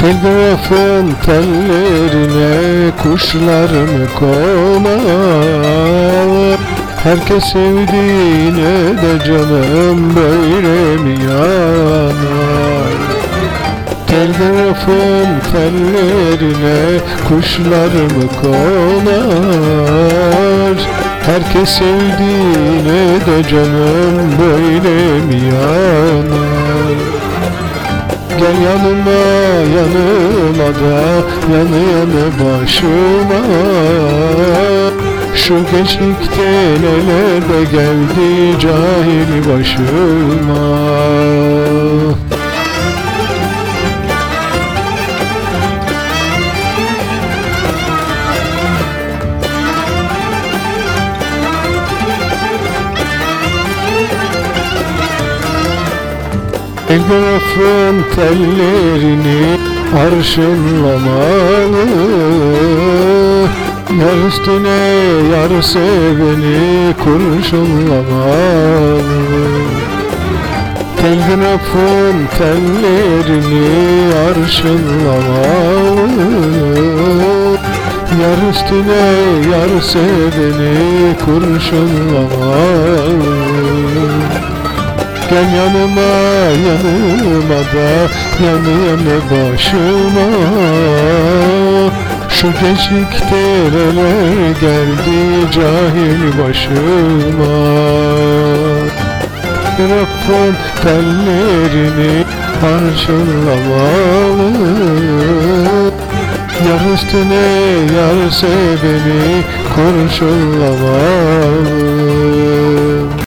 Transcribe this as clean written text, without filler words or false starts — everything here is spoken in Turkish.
Telgrafın tellerine kuşlar mı konar? Herkes sevdiğine de canım böyle mi yanar? Telgrafın tellerine kuşlar mı konar? Herkes sevdiğine de canım böyle mi yanar? Gel yanıma, yanıma da, yanı yanı başıma. Şu gençlikte neler de geldi cahil başıma. Telgrafın tellerini arşınlamalı, yar üstüne yar seveni kurşunlamalı. Telgrafın tellerini arşınlamalı, yar üstüne yar seveni kurşunlamalı. Gel yanıma, yanıma da, yanı yanı başıma. Şu gençlikte neler geldi cahil başıma. Telgrafın tellerini parçalamalı, yar üstüne yar seveni kurşunlamalı.